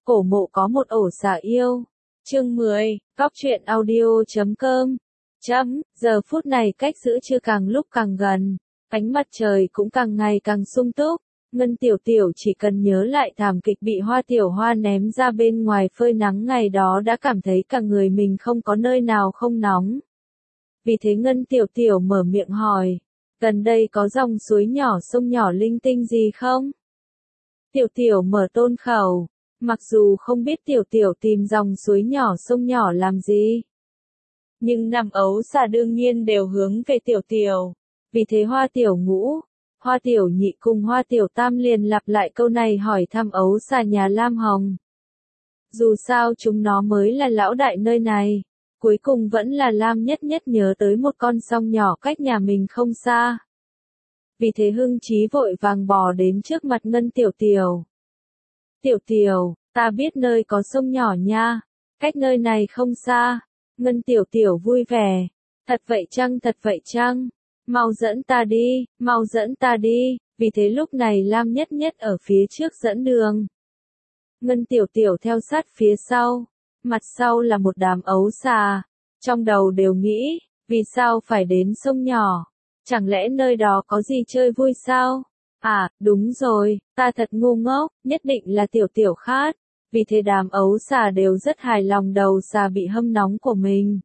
Cổ mộ có một ổ xà yêu. Chương 10, Cóc truyện audio.com. Giờ phút này cách giữa trưa càng lúc càng gần, ánh mặt trời cũng càng ngày càng sung túc. Ngân Tiểu Tiểu chỉ cần nhớ lại thảm kịch bị Hoa Tiểu Hoa ném ra bên ngoài phơi nắng ngày đó đã cảm thấy cả người mình không có nơi nào không nóng. Vì thế Ngân Tiểu Tiểu mở miệng hỏi, gần đây có dòng suối nhỏ sông nhỏ linh tinh gì không? Tiểu Tiểu mở tôn khẩu, mặc dù không biết Tiểu Tiểu tìm dòng suối nhỏ sông nhỏ làm gì, nhưng năm ấu xà đương nhiên đều hướng về Tiểu Tiểu. Vì thế Hoa Tiểu Ngũ, Hoa Tiểu Nhị cùng Hoa Tiểu Tam liền lặp lại câu này hỏi thăm ấu xà nhà Lam Hồng. Dù sao chúng nó mới là lão đại nơi này, cuối cùng vẫn là Lam Nhất Nhất nhớ tới một con sông nhỏ cách nhà mình không xa. Vì thế hưng trí vội vàng bò đến trước mặt Ngân Tiểu Tiểu. Tiểu Tiểu, ta biết nơi có sông nhỏ nha, cách nơi này không xa. Ngân Tiểu Tiểu vui vẻ, thật vậy chăng, mau dẫn ta đi, mau dẫn ta đi. Vì thế lúc này Lam Nhất Nhất ở phía trước dẫn đường. Ngân Tiểu Tiểu theo sát phía sau, mặt sau là một đám ấu xà, trong đầu đều nghĩ, vì sao phải đến sông nhỏ, chẳng lẽ nơi đó có gì chơi vui sao? À, đúng rồi, ta thật ngu ngốc, nhất định là Tiểu Tiểu khát. Vì thế đám ấu xà đều rất hài lòng đầu xà bị hâm nóng của mình.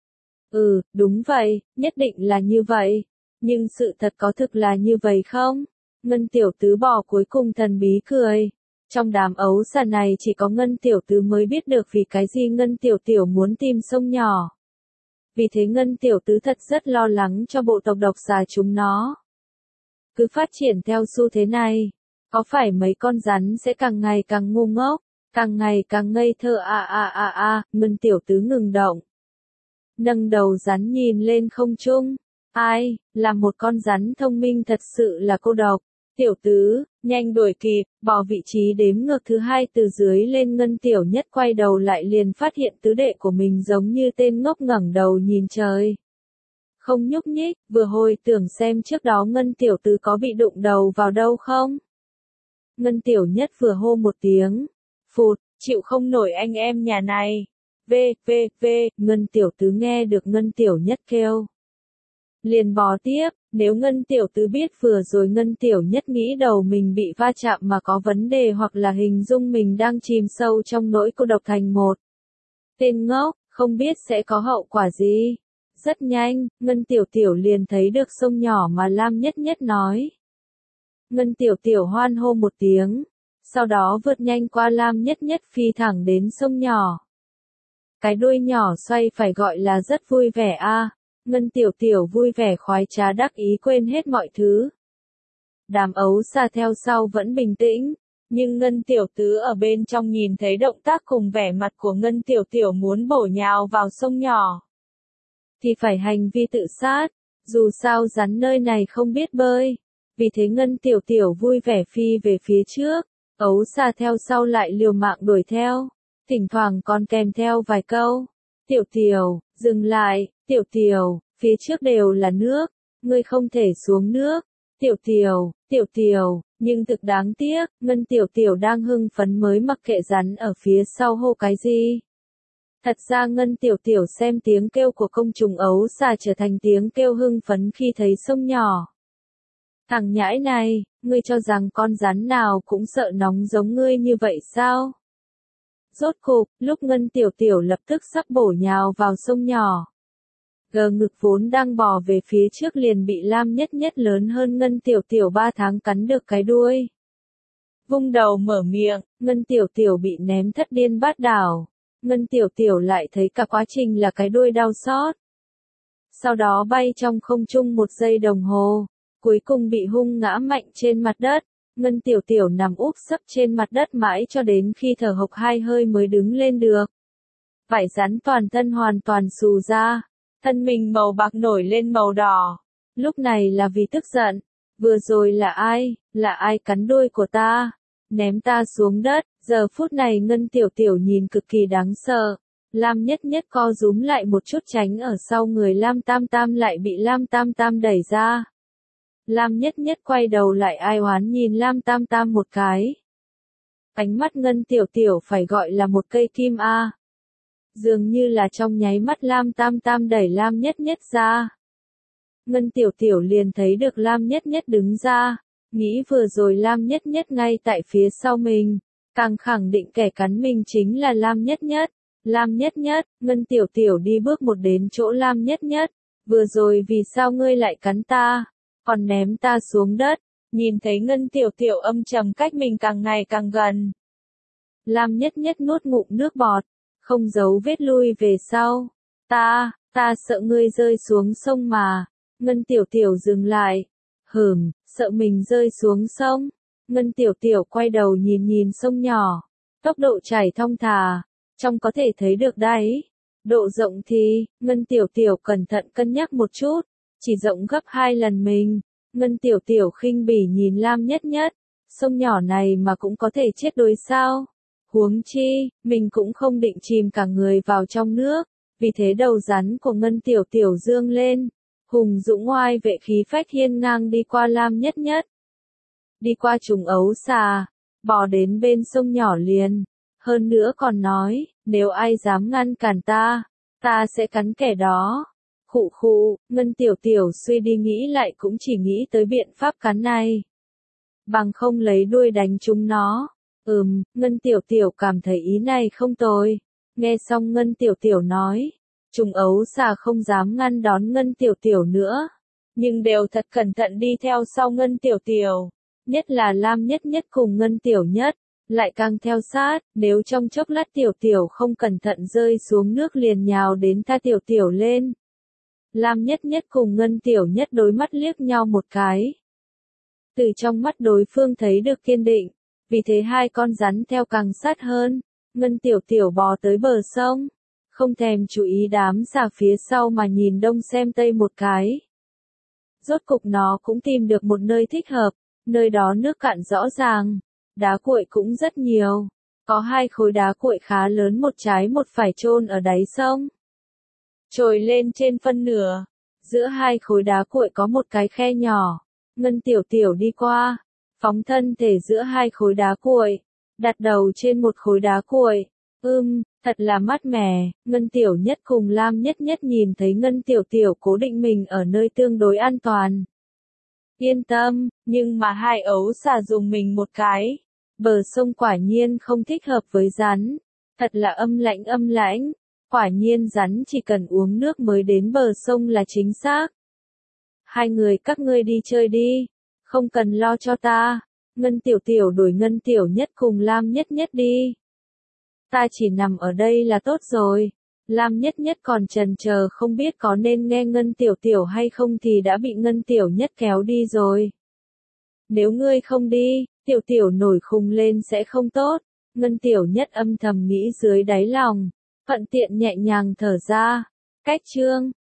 Đúng vậy, nhất định là như vậy. Nhưng sự thật có thực là như vậy không? Ngân Tiểu Tứ bò cuối cùng thần bí cười. Trong đám ấu xà này chỉ có Ngân Tiểu Tứ mới biết được vì cái gì Ngân Tiểu Tiểu muốn tìm sông nhỏ. Vì thế Ngân Tiểu Tứ thật rất lo lắng cho bộ tộc độc xà chúng nó. Cứ phát triển theo xu thế này, có phải mấy con rắn sẽ càng ngày càng ngu ngốc, càng ngày càng ngây thơ Ngân Tiểu Tứ ngừng động. Nâng đầu rắn nhìn lên không trung. Ai, là một con rắn thông minh thật sự là cô độc. Tiểu Tứ, nhanh đuổi kịp, bỏ vị trí đếm ngược thứ hai từ dưới lên. Ngân Tiểu Nhất quay đầu lại liền phát hiện tứ đệ của mình giống như tên ngốc ngẩng đầu nhìn trời. Không nhúc nhích, vừa hồi tưởng xem trước đó Ngân Tiểu Tứ có bị đụng đầu vào đâu không. Ngân Tiểu Nhất vừa hô một tiếng. Phụt, chịu không nổi anh em nhà này. Ngân Tiểu Tứ nghe được Ngân Tiểu Nhất kêu, liền bò tiếp. Nếu Ngân Tiểu Tứ biết vừa rồi Ngân Tiểu Nhất nghĩ đầu mình bị va chạm mà có vấn đề hoặc là hình dung mình đang chìm sâu trong nỗi cô độc thành một tên ngốc, không biết sẽ có hậu quả gì. Rất nhanh, Ngân Tiểu Tiểu liền thấy được sông nhỏ mà Lam Nhất Nhất nói. Ngân Tiểu Tiểu hoan hô một tiếng, sau đó vượt nhanh qua Lam Nhất Nhất phi thẳng đến sông nhỏ. Cái đuôi nhỏ xoay phải gọi là rất vui vẻ Ngân Tiểu Tiểu vui vẻ khoái trá đắc ý quên hết mọi thứ. Đám ấu xà theo sau vẫn bình tĩnh, nhưng Ngân Tiểu Tứ ở bên trong nhìn thấy động tác cùng vẻ mặt của Ngân Tiểu Tiểu muốn bổ nhào vào sông nhỏ, thì phải hành vi tự sát, dù sao rắn nơi này không biết bơi. Vì thế Ngân Tiểu Tiểu vui vẻ phi về phía trước, ấu xà theo sau lại liều mạng đuổi theo, thỉnh thoảng còn kèm theo vài câu. Tiểu Tiểu, dừng lại, Tiểu Tiểu, phía trước đều là nước, ngươi không thể xuống nước. Tiểu Tiểu, nhưng thực đáng tiếc, Ngân Tiểu Tiểu đang hưng phấn mới mặc kệ rắn ở phía sau hô cái gì. Thật ra Ngân Tiểu Tiểu xem tiếng kêu của công trùng ấu xà trở thành tiếng kêu hưng phấn khi thấy sông nhỏ. Thằng nhãi này, ngươi cho rằng con rắn nào cũng sợ nóng giống ngươi như vậy sao? Rốt cục, lúc Ngân Tiểu Tiểu lập tức sắp bổ nhào vào sông nhỏ, gờ ngực vốn đang bò về phía trước liền bị Lam Nhất Nhất lớn hơn Ngân Tiểu Tiểu 3 tháng cắn được cái đuôi. Vung đầu mở miệng, Ngân Tiểu Tiểu bị ném thất điên bát đảo. Ngân Tiểu Tiểu lại thấy cả quá trình là cái đuôi đau xót. Sau đó bay trong không trung 1 giây đồng hồ, cuối cùng bị hung ngã mạnh trên mặt đất. Ngân Tiểu Tiểu nằm úp sấp trên mặt đất mãi cho đến khi thở hộc 2 hơi mới đứng lên được. Vảy rắn toàn thân hoàn toàn xù ra, thân mình màu bạc nổi lên màu đỏ. Lúc này là vì tức giận. Vừa rồi là ai cắn đuôi của ta, ném ta xuống đất. Giờ phút này Ngân Tiểu Tiểu nhìn cực kỳ đáng sợ. Lam Nhất Nhất co rúm lại một chút tránh ở sau người Lam Tam Tam lại bị Lam Tam Tam đẩy ra. Lam Nhất Nhất quay đầu lại ai oán nhìn Lam Tam Tam một cái. Ánh mắt Ngân Tiểu Tiểu phải gọi là một cây kim a. Dường như là trong nháy mắt Lam Tam Tam đẩy Lam Nhất Nhất ra. Ngân Tiểu Tiểu liền thấy được Lam Nhất Nhất đứng ra, nghĩ vừa rồi Lam Nhất Nhất ngay tại phía sau mình, càng khẳng định kẻ cắn mình chính là Lam Nhất Nhất. Lam Nhất Nhất, Ngân Tiểu Tiểu đi bước một đến chỗ Lam Nhất Nhất, vừa rồi vì sao ngươi lại cắn ta, còn ném ta xuống đất, nhìn thấy Ngân Tiểu Tiểu âm trầm cách mình càng ngày càng gần. Lam Nhất Nhất nuốt ngụm nước bọt, không giấu vết lui về sau, ta sợ ngươi rơi xuống sông mà. Ngân Tiểu Tiểu dừng lại, sợ mình rơi xuống sông. Ngân Tiểu Tiểu quay đầu nhìn nhìn sông nhỏ, tốc độ chảy thong thả, trong có thể thấy được đáy. Độ rộng thì, Ngân Tiểu Tiểu cẩn thận cân nhắc một chút, chỉ rộng gấp 2 lần mình. Ngân Tiểu Tiểu khinh bỉ nhìn Lam Nhất Nhất, sông nhỏ này mà cũng có thể chết đuối sao? Huống chi, mình cũng không định chìm cả người vào trong nước, vì thế đầu rắn của Ngân Tiểu Tiểu dương lên, hùng dũng oai vệ khí phách hiên ngang đi qua Lam Nhất Nhất. Đi qua trùng ấu xà, bò đến bên sông nhỏ liền, hơn nữa còn nói, nếu ai dám ngăn cản ta sẽ cắn kẻ đó. Khụ khụ, Ngân Tiểu Tiểu suy đi nghĩ lại cũng chỉ nghĩ tới biện pháp cắn này. Bằng không lấy đuôi đánh chúng nó. Ngân Tiểu Tiểu cảm thấy ý này không tồi. Nghe xong Ngân Tiểu Tiểu nói, trùng ấu xà không dám ngăn đón Ngân Tiểu Tiểu nữa, nhưng đều thật cẩn thận đi theo sau Ngân Tiểu Tiểu. Nhất là Lam Nhất Nhất cùng Ngân Tiểu Nhất, lại càng theo sát, nếu trong chốc lát Tiểu Tiểu không cẩn thận rơi xuống nước liền nhào đến tha Tiểu Tiểu lên. Lam Nhất Nhất cùng Ngân Tiểu Nhất đối mắt liếc nhau một cái. Từ trong mắt đối phương thấy được kiên định, vì thế hai con rắn theo càng sát hơn. Ngân Tiểu Tiểu bò tới bờ sông, không thèm chú ý đám xà phía sau mà nhìn đông xem tây một cái. Rốt cục nó cũng tìm được một nơi thích hợp, nơi đó nước cạn rõ ràng, đá cuội cũng rất nhiều, có 2 khối đá cuội khá lớn một trái một phải chôn ở đáy sông. Trồi lên trên phân nửa, giữa 2 khối đá cuội có một cái khe nhỏ, Ngân Tiểu Tiểu đi qua, phóng thân thể giữa 2 khối đá cuội, đặt đầu trên một khối đá cuội. Thật là mát mẻ. Ngân Tiểu Nhất cùng Lam Nhất Nhất nhìn thấy Ngân Tiểu Tiểu cố định mình ở nơi tương đối an toàn. Yên tâm, nhưng mà hai ấu xà dùng mình một cái. Bờ sông quả nhiên không thích hợp với rắn. Thật là âm lãnh. Quả nhiên rắn chỉ cần uống nước mới đến bờ sông là chính xác. Hai người các ngươi đi chơi đi, không cần lo cho ta. Ngân Tiểu Tiểu đuổi Ngân Tiểu Nhất cùng Lam Nhất Nhất đi. Ta chỉ nằm ở đây là tốt rồi. Lam Nhất Nhất còn chần chờ không biết có nên nghe Ngân Tiểu Tiểu hay không thì đã bị Ngân Tiểu Nhất kéo đi rồi. Nếu ngươi không đi, Tiểu Tiểu nổi khùng lên sẽ không tốt. Ngân Tiểu Nhất âm thầm nghĩ dưới đáy lòng, thuận tiện nhẹ nhàng thở ra. Cách chương